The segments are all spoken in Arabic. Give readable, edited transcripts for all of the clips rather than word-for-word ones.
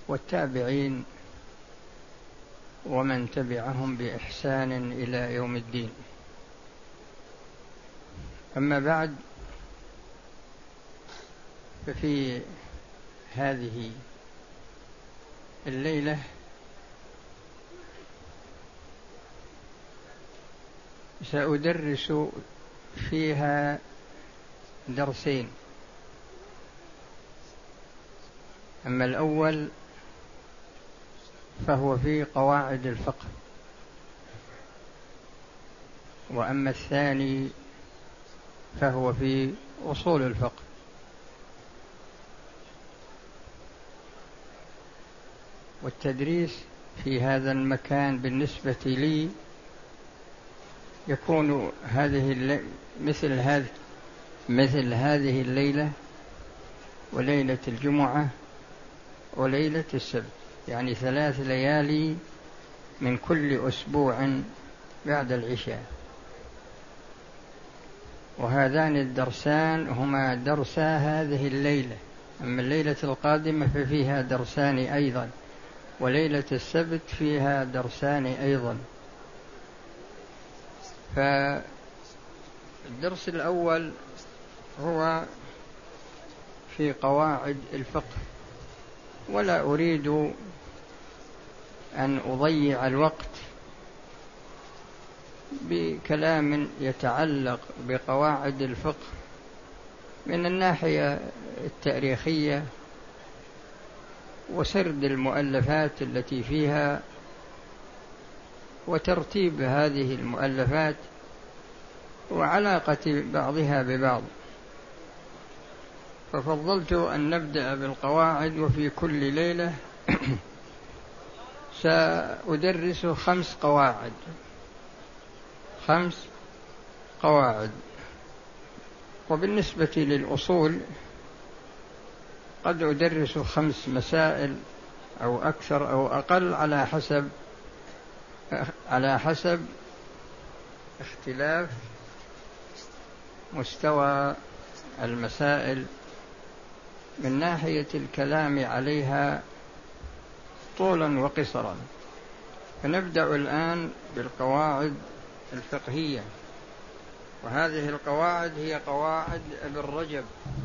والتابعين ومن تبعهم بإحسان إلى يوم الدين. أما بعد، ففي هذه الليلة سأدرس فيها درسين. أما الأول فهو في قواعد الفقه، وأما الثاني فهو في أصول الفقه. والتدريس في هذا المكان بالنسبة لي يكون مثل هذه الليلة وليلة الجمعة وليلة السبت، يعني 3 ليالي من كل أسبوع بعد العشاء. وهذان الدرسان هما درسا هذه الليلة. أما الليلة القادمة ففيها درسان أيضا، وليلة السبت فيها درسان أيضا. فالدرس الأول هو في قواعد الفقه، ولا أريد أن أضيع الوقت بكلام يتعلق بقواعد الفقه من الناحية التاريخية وسرد المؤلفات التي فيها وترتيب هذه المؤلفات وعلاقة بعضها ببعض. ففضلت أن نبدأ بالقواعد، وفي كل ليلة سأدرس 5 قواعد. وبالنسبة للأصول قد أدرس 5 مسائل أو أكثر أو أقل على حسب اختلاف مستوى المسائل من ناحية الكلام عليها طولا وقصرا. فنبدأ الآن بالقواعد الفقهية، وهذه القواعد هي قواعد ابن رجب.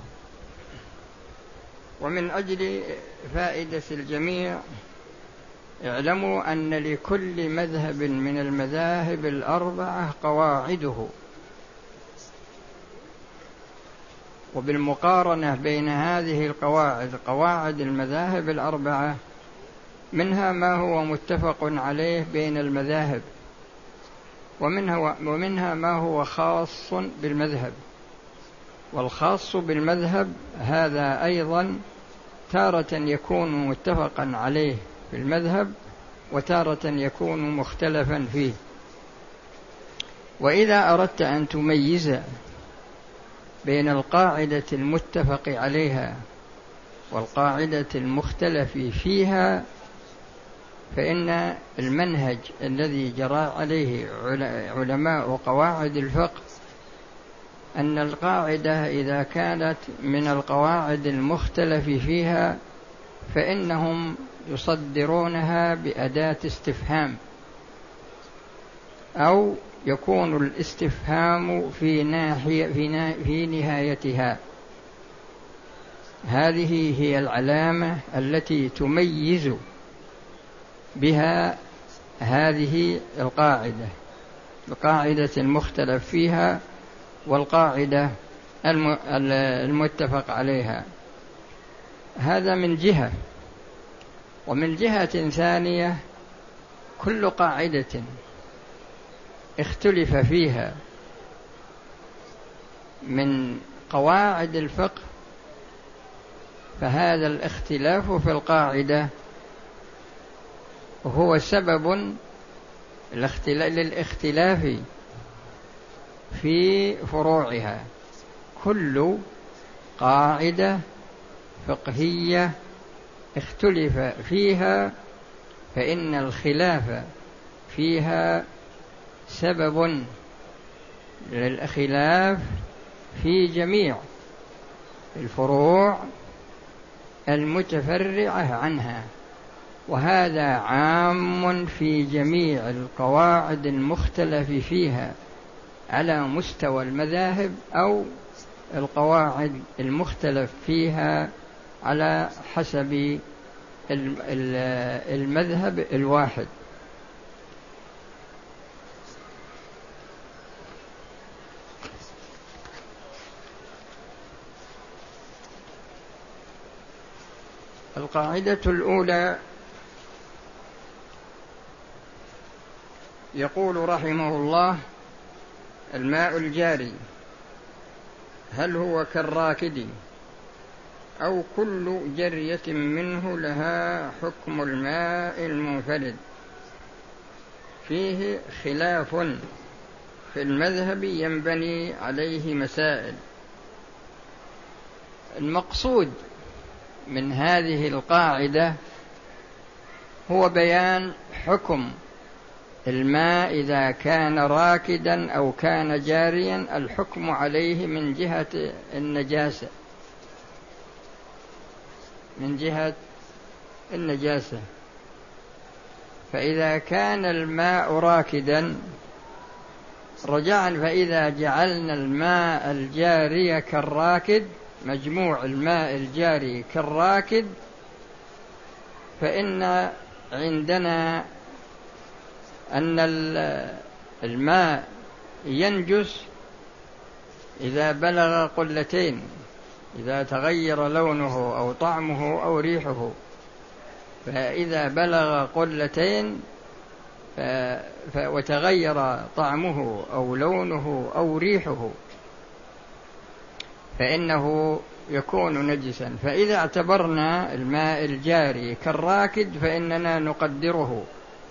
ومن أجل فائدة الجميع اعلموا أن لكل مذهب من المذاهب ال4 قواعده، وبالمقارنة بين هذه القواعد قواعد المذاهب ال4 منها ما هو متفق عليه بين المذاهب، ومنها ما هو خاص بالمذهب. والخاص بالمذهب هذا أيضا تارة يكون متفقا عليه في المذهب، وتارة يكون مختلفا فيه. وإذا أردت أن تميز بين القاعدة المتفق عليها والقاعدة المختلف فيها، فإن المنهج الذي جرى عليه علماء قواعد الفقه أن القاعدة إذا كانت من القواعد المختلف فيها فإنهم يصدرونها بأداة استفهام، أو يكون الاستفهام في نهايتها. هذه هي العلامة التي تميز بها هذه القاعدة المختلف فيها والقاعدة المتفق عليها. هذا من جهة. ومن جهة ثانية كل قاعدة اختلف فيها من قواعد الفقه فهذا الاختلاف في القاعدة هو سبب للاختلاف في فروعها. كل قاعدة فقهية اختلف فيها فإن الخلاف فيها سبب للخلاف في جميع الفروع المتفرعة عنها. وهذا عام في جميع القواعد المختلف فيها على مستوى المذاهب أو القواعد المختلف فيها على حسب المذهب الواحد. القاعدة الأولى يقول رحمه الله: الماء الجاري هل هو كالراكد أو كل جرية منه لها حكم الماء المنفرد؟ فيه خلاف في المذهب ينبني عليه مسائل. المقصود من هذه القاعدة هو بيان حكم الماء إذا كان راكدا أو كان جاريا، الحكم عليه من جهة النجاسة، من جهة النجاسة. فإذا كان الماء راكدا رجعنا، فإذا جعلنا الماء الجاري كالراكد، مجموع الماء الجاري كالراكد، فإن عندنا أن الماء ينجس إذا بلغ قلتين، إذا تغير لونه أو طعمه أو ريحه. فإذا بلغ قلتين وتغير طعمه أو لونه أو ريحه فإنه يكون نجسا. فإذا اعتبرنا الماء الجاري كالراكد فإننا نقدره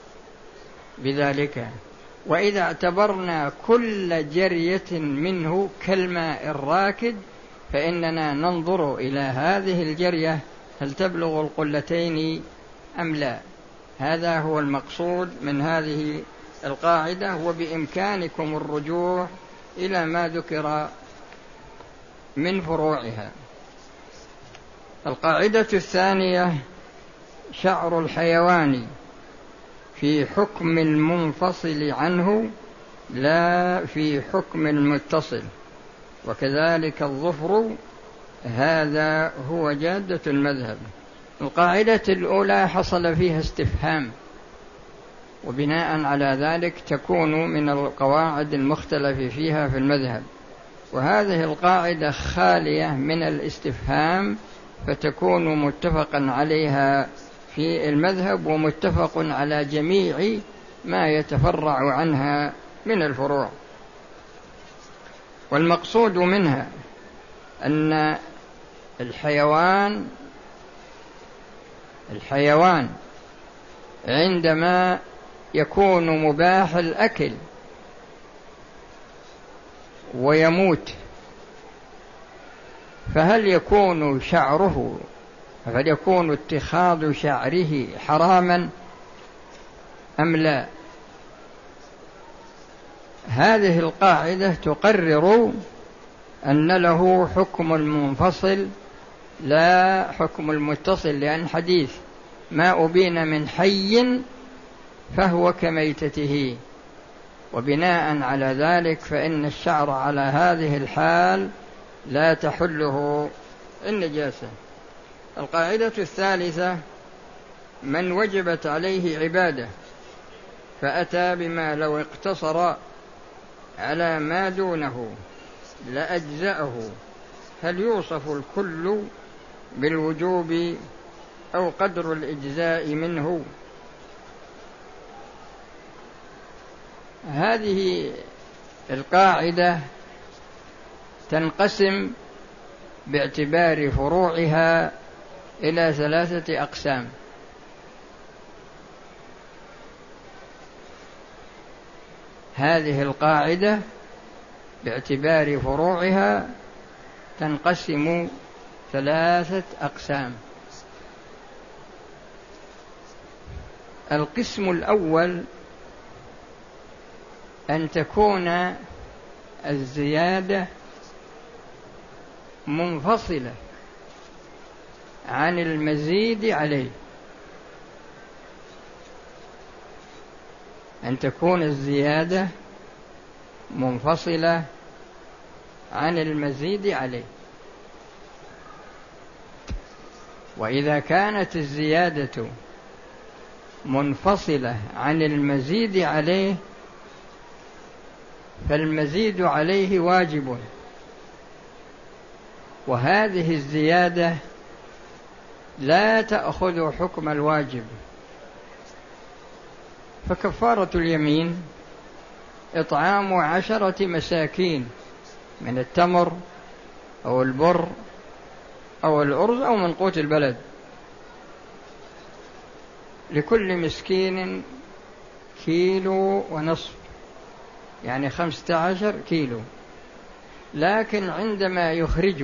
بذلك، وإذا اعتبرنا كل جرية منه كالماء الراكد فإننا ننظر إلى هذه الجرية هل تبلغ القلتين أم لا. هذا هو المقصود من هذه القاعدة، وبإمكانكم الرجوع إلى ما ذكر من فروعها. القاعدة الثانية: شعر الحيوان في حكم المنفصل عنه لا في حكم المتصل، وكذلك الظفر، هذا هو جادة المذهب. القاعدة الأولى حصل فيها استفهام، وبناء على ذلك تكون من القواعد المختلف فيها في المذهب، وهذه القاعدة خالية من الاستفهام، فتكون متفقا عليها في المذهب ومتفق على جميع ما يتفرع عنها من الفروع. والمقصود منها أن الحيوان عندما يكون مباح الأكل ويموت، فهل يكون شعره، هل يكون اتخاذ شعره حراما أم لا؟ هذه القاعدة تقرر أن له حكم المنفصل لا حكم المتصل، لأن حديث ما أبين من حي فهو كميتته، وبناء على ذلك فإن الشعر على هذه الحال لا تحله النجاسة. القاعدة الثالثة: من وجبت عليه عبادة فأتى بما لو اقتصر على ما دونه لأجزأه، هل يوصف الكل بالوجوب أو قدر الإجزاء منه؟ هذه القاعدة تنقسم باعتبار فروعها إلى 3 أقسام. هذه القاعدة باعتبار فروعها تنقسم 3 أقسام. القسم الأول أن تكون الزيادة منفصلة عن المزيد عليه، أن تكون الزيادة منفصلة عن المزيد عليه. وإذا كانت الزيادة منفصلة عن المزيد عليه فالمزيد عليه واجب، وهذه الزيادة لا تأخذ حكم الواجب. فكفارة اليمين إطعام 10 مساكين من التمر أو البر أو الأرز أو من قوت البلد، لكل مسكين 1.5 كيلو، يعني 15 كيلو. لكن عندما يخرج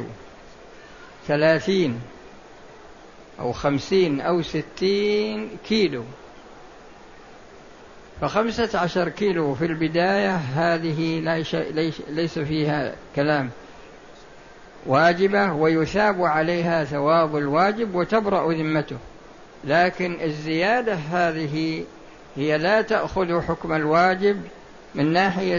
30 أو 50 أو 60 كيلو، ف15 كيلو في البداية هذه ليس فيها كلام، واجبة ويثاب عليها ثواب الواجب وتبرأ ذمته. لكن الزيادة هذه هي لا تأخذ حكم الواجب من ناحية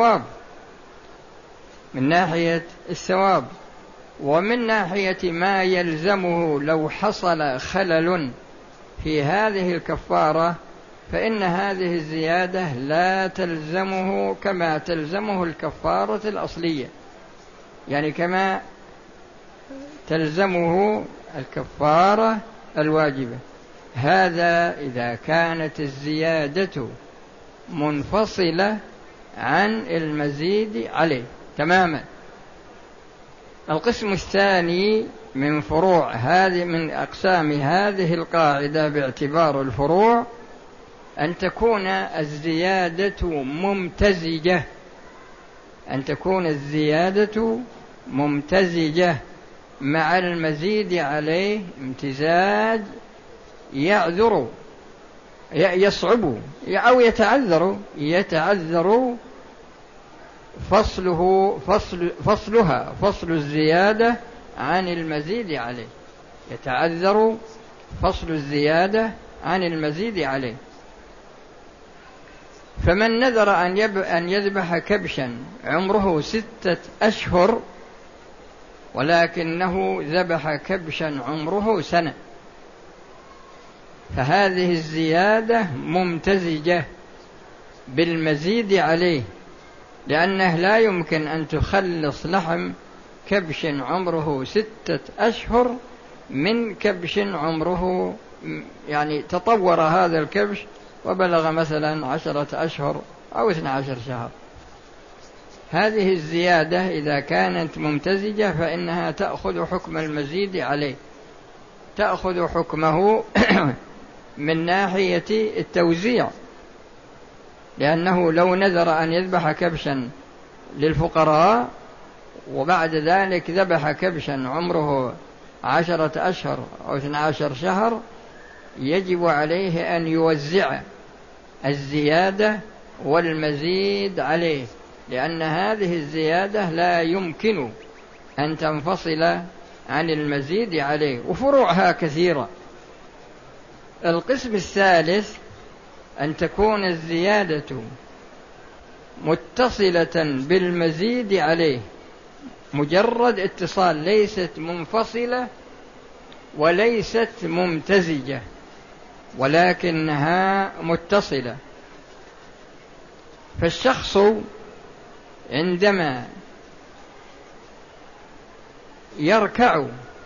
الثواب، ومن ناحية ما يلزمه لو حصل خلل في هذه الكفارة فإن هذه الزيادة لا تلزمه كما تلزمه الكفارة الأصلية، يعني كما تلزمه الكفارة الواجبة. هذا إذا كانت الزيادة منفصلة عن المزيد عليه تماما. القسم الثاني من من أقسام هذه القاعدة باعتبار الفروع أن تكون الزيادة ممتزجة مع المزيد عليه امتزاج يصعب أو يتعذر فصل الزيادة عن المزيد عليه، يتعذر فصل الزيادة عن المزيد عليه. فمن نذر أن يذبح كبشا عمره 6 أشهر ولكنه ذبح كبشا عمره 1 سنة، فهذه الزيادة ممتزجة بالمزيد عليه، لأنه لا يمكن أن تخلص لحم كبش عمره 6 أشهر من كبش عمره، يعني تطور هذا الكبش وبلغ مثلا 10 أشهر أو 12 شهر. هذه الزيادة إذا كانت ممتزجة فإنها تأخذ حكم المزيد عليه، تأخذ حكمه من ناحية التوزيع، لأنه لو نذر أن يذبح كبشا للفقراء وبعد ذلك ذبح كبشا عمره 10 أشهر أو 12 شهر يجب عليه أن يوزع الزيادة والمزيد عليه، لأن هذه الزيادة لا يمكن أن تنفصل عن المزيد عليه، وفروعها كثيرة. القسم الثالث أن تكون الزيادة متصلة بالمزيد عليه، مجرد اتصال، ليست منفصلة وليست ممتزجة ولكنها متصلة. فالشخص عندما يركع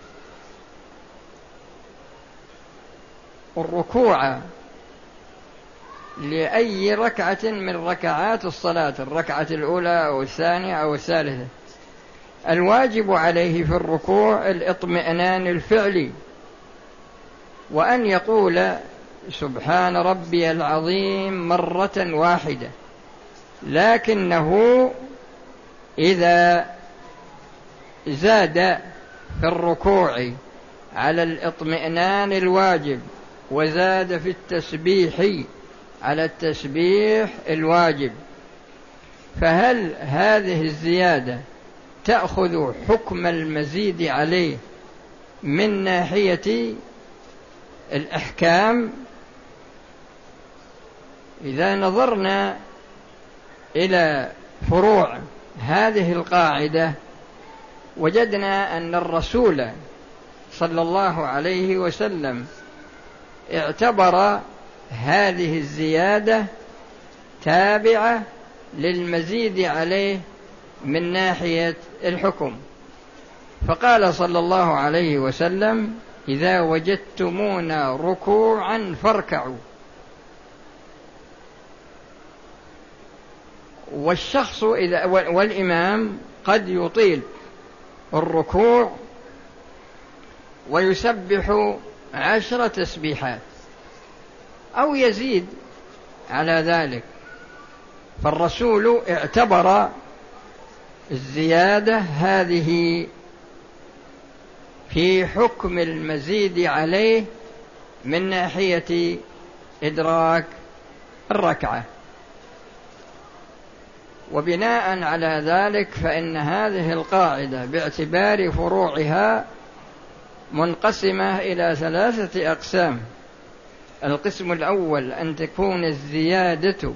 الركوع لأي ركعة من ركعات الصلاة، الركعة الأولى أو الثانية أو الثالثة، الواجب عليه في الركوع الاطمئنان الفعلي، وأن يقول سبحان ربي العظيم 1 واحدة. لكنه إذا زاد في الركوع على الاطمئنان الواجب وزاد في التسبيح على التسبيح الواجب، فهل هذه الزيادة تأخذ حكم المزيد عليه من ناحية الأحكام إذا نظرنا إلى فروع هذه القاعدة وجدنا أن الرسول صلى الله عليه وسلم اعتبر هذه الزيادة تابعة للمزيد عليه من ناحية الحكم، فقال صلى الله عليه وسلم: إذا وجدتمونا ركوعا فاركعوا. والشخص والإمام قد يطيل الركوع ويسبح 10 تسبيحات أو يزيد على ذلك، فالرسول اعتبر الزيادة هذه في حكم المزيد عليه من ناحية إدراك الركعة. وبناء على ذلك فإن هذه القاعدة باعتبار فروعها منقسمة إلى 3 أقسام. القسم الأول أن تكون الزيادة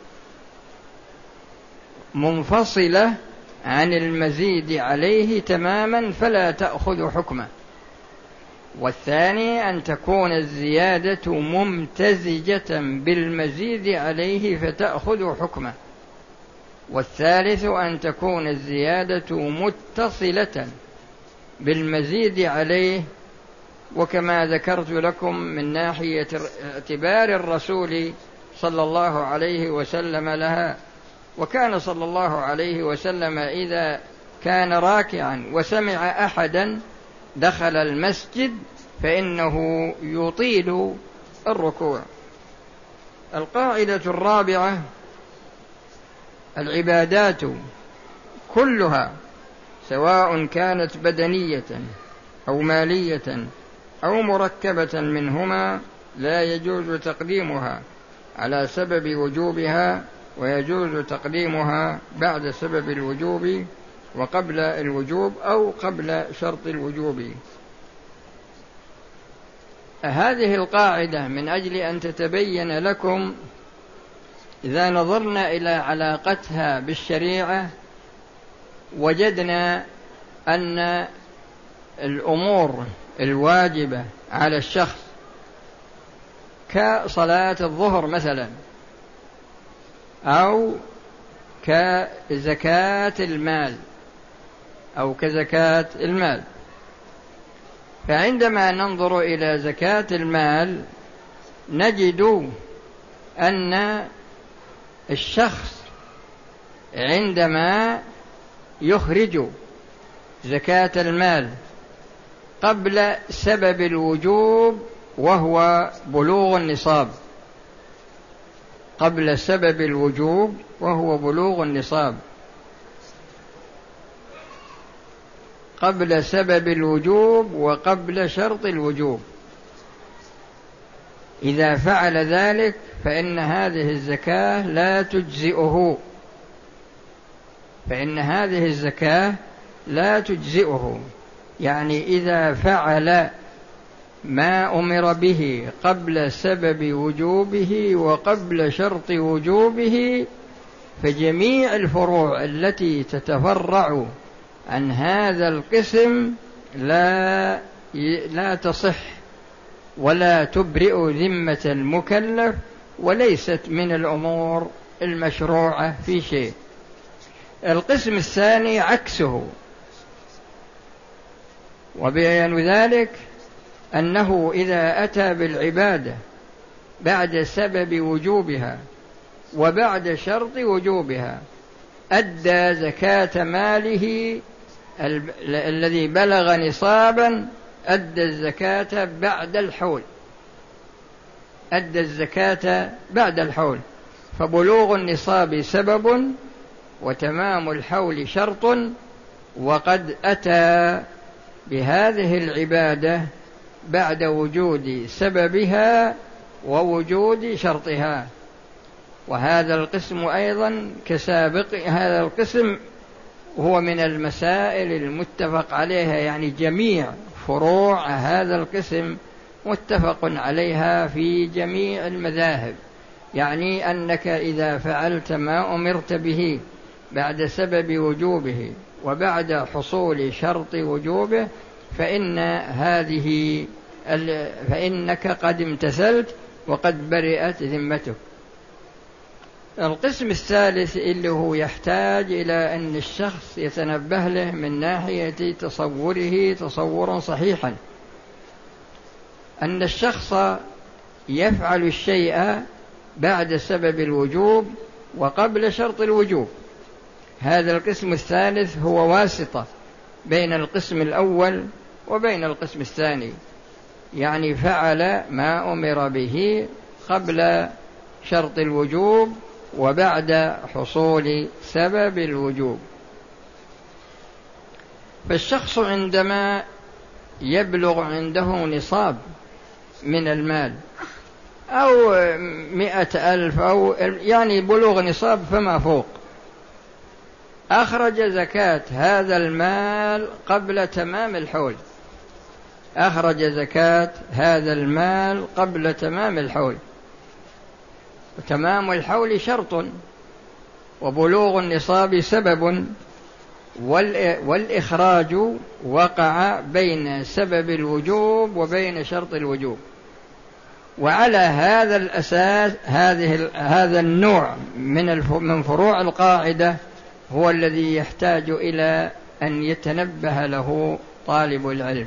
منفصلة عن المزيد عليه تماما فلا تأخذ حكمه، والثاني أن تكون الزيادة ممتزجة بالمزيد عليه فتأخذ حكمه، والثالث أن تكون الزيادة متصلة بالمزيد عليه، وكما ذكرت لكم من ناحية اعتبار الرسول صلى الله عليه وسلم لها. وكان صلى الله عليه وسلم إذا كان راكعا وسمع أحدا دخل المسجد فإنه يطيل الركوع. القاعدة الرابعة: العبادات كلها سواء كانت بدنية أو مالية أو مركبة منهما لا يجوز تقديمها على سبب وجوبها، ويجوز تقديمها بعد سبب الوجوب وقبل الوجوب أو قبل شرط الوجوب. هذه القاعدة من أجل أن تتبين لكم إذا نظرنا إلى علاقتها بالشريعة وجدنا أن الأمور الواجبة على الشخص كصلاة الظهر مثلا أو كزكاة المال أو كزكاة المال، فعندما ننظر إلى زكاة المال نجد أن الشخص عندما يخرج زكاة المال قبل سبب الوجوب وهو بلوغ النصاب، قبل سبب الوجوب وهو بلوغ النصاب، قبل سبب الوجوب وقبل شرط الوجوب، إذا فعل ذلك فإن هذه الزكاة لا تجزئه، فإن هذه الزكاة لا تجزئه. يعني إذا فعل ما أمر به قبل سبب وجوبه وقبل شرط وجوبه فجميع الفروع التي تتفرع عن هذا القسم لا تصح ولا تبرئ ذمة المكلف، وليست من الأمور المشروعة في شيء. القسم الثاني عكسه، وبيان ذلك أنه إذا أتى بالعبادة بعد سبب وجوبها وبعد شرط وجوبها أدى زكاة ماله الذي بلغ نصابا، أدى الزكاة بعد الحول، أدى الزكاة بعد الحول، فبلوغ النصاب سبب وتمام الحول شرط، وقد أتى بهذه العبادة بعد وجود سببها ووجود شرطها. وهذا القسم أيضا كسابق، هذا القسم هو من المسائل المتفق عليها، يعني جميع فروع هذا القسم متفق عليها في جميع المذاهب، يعني أنك إذا فعلت ما أمرت به بعد سبب وجوبه وبعد حصول شرط وجوبه فإنك قد امتثلت وقد برئت ذمتك. القسم الثالث اللي هو يحتاج إلى أن الشخص يتنبه له من ناحية تصوره تصورا صحيحا، أن الشخص يفعل الشيء بعد سبب الوجوب وقبل شرط الوجوب. هذا القسم الثالث هو واسطة بين القسم الأول وبين القسم الثاني، يعني فعل ما أمر به قبل شرط الوجوب وبعد حصول سبب الوجوب. فالشخص عندما يبلغ عنده نصاب من المال أو 100,000 أو يعني بلوغ نصاب فما فوق، أخرج زكاة هذا المال قبل تمام الحول، أخرج زكاة هذا المال قبل تمام الحول، وتمام الحول شرط وبلوغ النصاب سبب، والإخراج وقع بين سبب الوجوب وبين شرط الوجوب. وعلى هذا الأساس هذا النوع من فروع القاعدة هو الذي يحتاج إلى أن يتنبه له طالب العلم،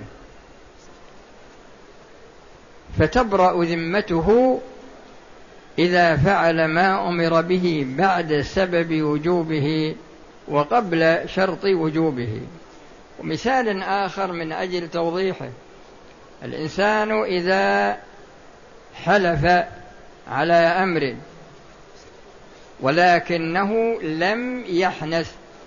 فتبرأ ذمته إذا فعل ما أمر به بعد سبب وجوبه وقبل شرط وجوبه. ومثال آخر من أجل توضيحه: الإنسان إذا حلف على أمر ولكنه لم يحنث،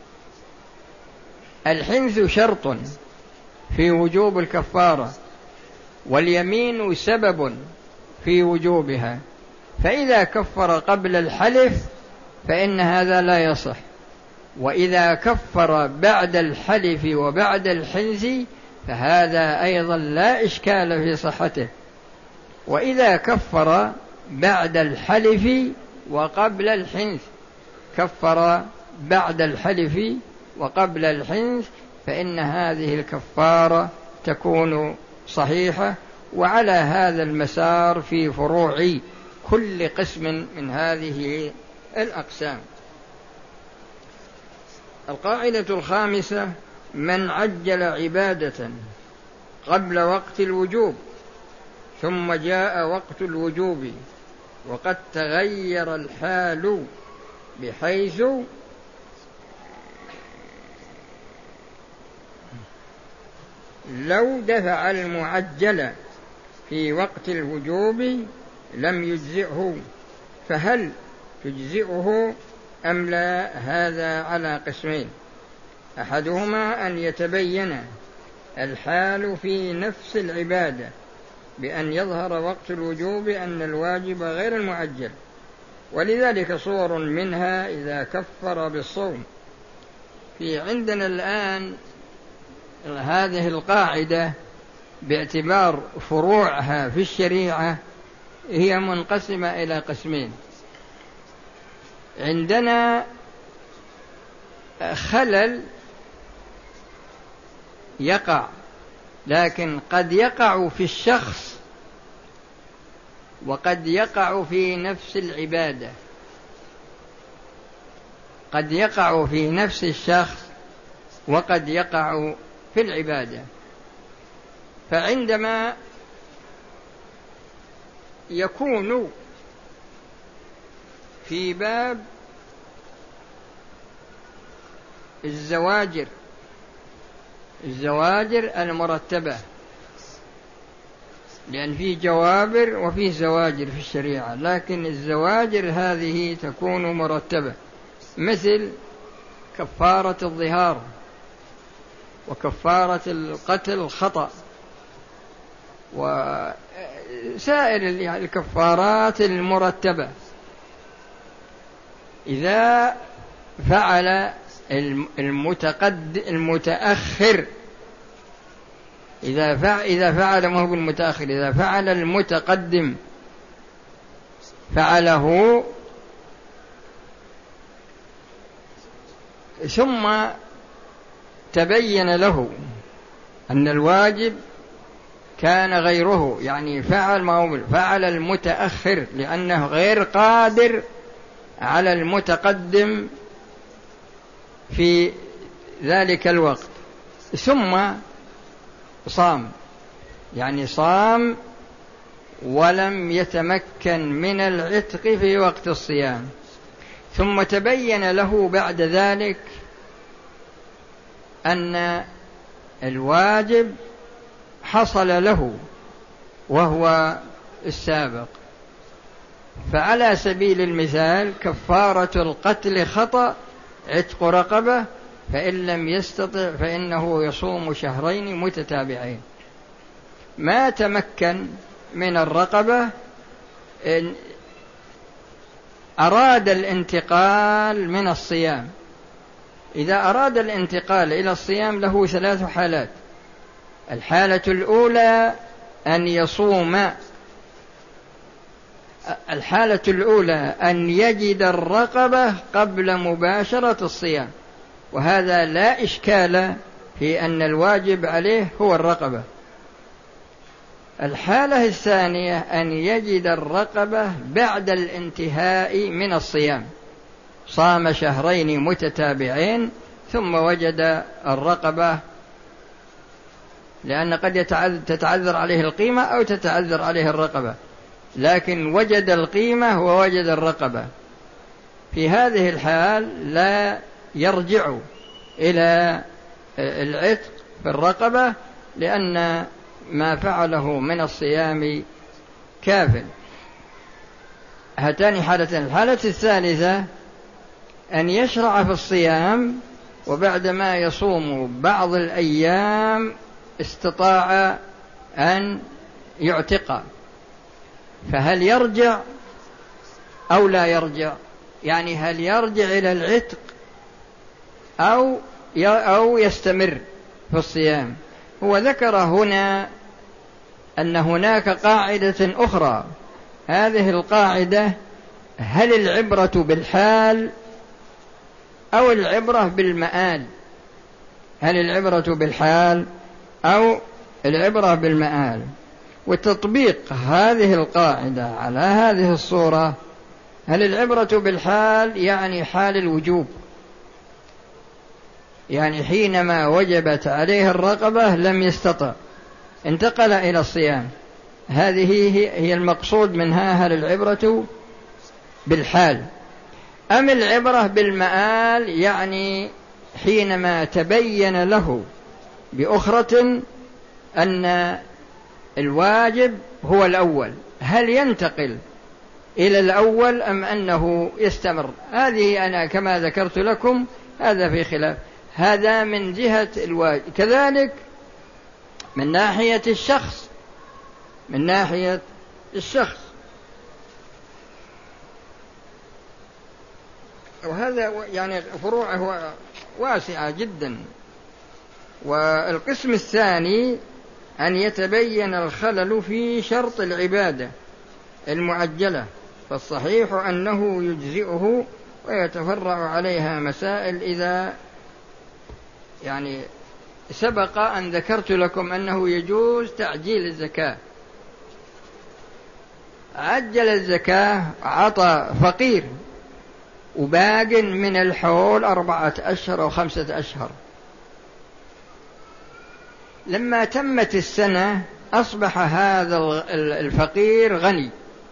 الحنث شرط في وجوب الكفارة واليمين سبب في وجوبها، فإذا كفر قبل الحلف فإن هذا لا يصح، وإذا كفر بعد الحلف وبعد الحنث فهذا أيضا لا إشكال في صحته. وإذا كفر بعد الحلف وقبل الحنث، كفر بعد الحلف وقبل الحنث، فإن هذه الكفارة تكون صحيحة. وعلى هذا المسار في فروع كل قسم من هذه الأقسام. القاعدة الخامسة: من عجل عبادة قبل وقت الوجوب ثم جاء وقت الوجوب وقد تغير الحال بحيث لو دفع المعجل في وقت الوجوب لم يجزئه، فهل تجزئه أم لا؟ هذا على قسمين: أحدهما أن يتبين الحال في نفس العبادة بأن يظهر وقت الوجوب أن الواجب غير المعجل، ولذلك صور منها إذا كفر بالصوم. في عندنا الآن هذه القاعدة باعتبار فروعها في الشريعة هي منقسمة إلى قسمين. عندنا خلل يقع، لكن قد يقع في الشخص وقد يقع في نفس العبادة، قد يقع في نفس الشخص وقد يقع في العبادة. فعندما يكون في باب الزواجر المرتبة، لأن في جوابر وفي زواجر في الشريعة، لكن الزواجر هذه تكون مرتبة، مثل كفارة الظهار وكفارة القتل الخطأ وسائر الكفارات المرتبة. إذا فعل المتأخر إذا فعل ما هو المتأخر، إذا فعل المتقدم فعله ثم تبين له أن الواجب كان غيره، يعني فعل المتأخر لأنه غير قادر على المتقدم في ذلك الوقت، ثم صام، يعني صام ولم يتمكن من العتق في وقت الصيام، ثم تبين له بعد ذلك أن الواجب حصل له وهو السابق، فعلى سبيل المثال كفارة القتل خطأ عتق رقبة، فإن لم يستطع فإنه يصوم شهرين متتابعين. ما تمكن من الرقبة أراد الانتقال من الصيام. إذا أراد الانتقال إلى الصيام له 3 حالات. الحالة الأولى أن يصوم، الحالة الأولى أن يجد الرقبة قبل مباشرة الصيام، وهذا لا إشكال في أن الواجب عليه هو الرقبة. الحالة الثانية أن يجد الرقبة بعد الانتهاء من الصيام، صام شهرين متتابعين ثم وجد الرقبة، لأن قد تتعذر عليه القيمة أو تتعذر عليه الرقبة، لكن وجد القيمة ووجد الرقبة. في هذه الحال لا يرجع إلى العتق في الرقبة، لأن ما فعله من الصيام كاف. هاتان حالتين. الحالة الثالثة أن يشرع في الصيام وبعدما يصوم بعض الأيام استطاع أن يعتق، فهل يرجع أو لا يرجع؟ يعني هل يرجع إلى العتق أو يستمر في الصيام؟ هو ذكر هنا أن هناك قاعدة أخرى. هذه القاعدة: هل العبرة بالحال أو العبرة بالمآل؟ هل العبرة بالحال أو العبرة بالمآل؟ وتطبيق هذه القاعدة على هذه الصورة: هل العبرة بالحال يعني حال الوجوب، يعني حينما وجبت عليه الرقبة لم يستطع، انتقل إلى الصيام، هذه هي المقصود منها. هل العبرة بالحال أم العبرة بالمآل، يعني حينما تبين له بأخرة أن الواجب هو الأول، هل ينتقل إلى الأول أم أنه يستمر؟ هذه أنا كما ذكرت لكم هذا في خلاف. هذا من جهة الواجب. كذلك من ناحية الشخص، وهذا يعني فروعه واسعة جدا. والقسم الثاني أن يتبين الخلل في شرط العبادة المعجلة، فالصحيح أنه يجزئه ويتفرع عليها مسائل. إذا يعني سبق أن ذكرت لكم أنه يجوز تعجيل الزكاة، عجل الزكاة، عطى فقير وباق من الحول 4 أشهر أو 5 أشهر، لما تمت السنة أصبح هذا الفقير غني،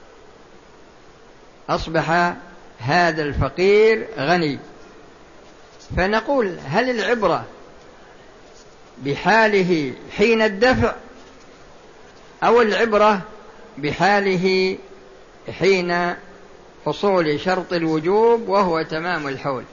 أصبح هذا الفقير غني. فنقول: هل العبرة بحاله حين الدفع أو العبرة بحاله حين حصول شرط الوجوب وهو تمام الحول؟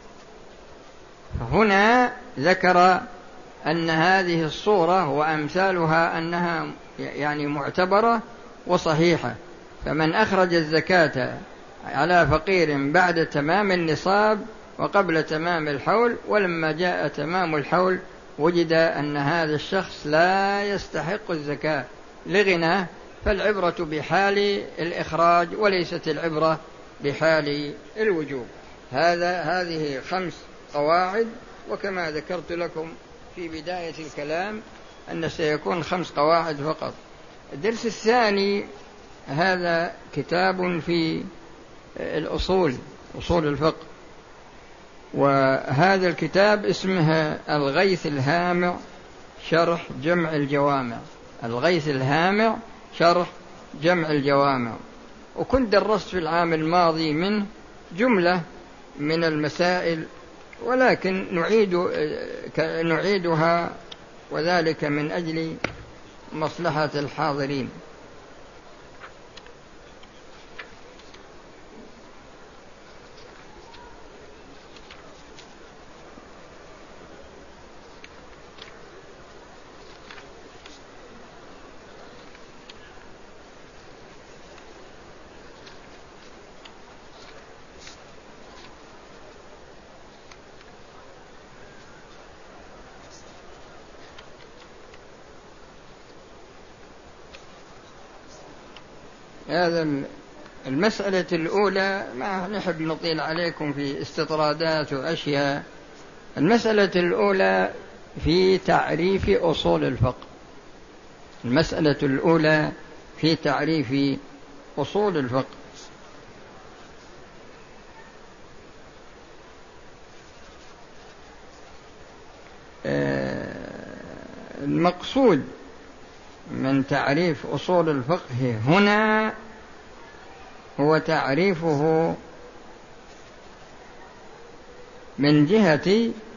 هنا ذكر أن هذه الصورة وأمثالها أنها يعني معتبرة وصحيحة. فمن أخرج الزكاة على فقير بعد تمام النصاب وقبل تمام الحول، ولما جاء تمام الحول وجد أن هذا الشخص لا يستحق الزكاة لغنى، فالعبرة بحال الإخراج وليست العبرة بحال الوجوب. هذه 5 قواعد، وكما ذكرت لكم في بداية الكلام أن سيكون 5 قواعد فقط. الدرس الثاني هذا كتاب في الأصول، أصول الفقه، وهذا الكتاب اسمه الغيث الهامع شرح جمع الجوامع. الغيث الهامع شرح جمع الجوامع. وكنت درست في العام الماضي منه جملة من المسائل، ولكن نعيدها، وذلك من أجل مصلحة الحاضرين. هذا المسألة الأولى، ما نحب نطيل عليكم في استطرادات وأشياء. المسألة الأولى في تعريف أصول الفقه. المسألة الأولى في تعريف أصول الفقه. المقصود من تعريف أصول الفقه هنا هو تعريفه من جهة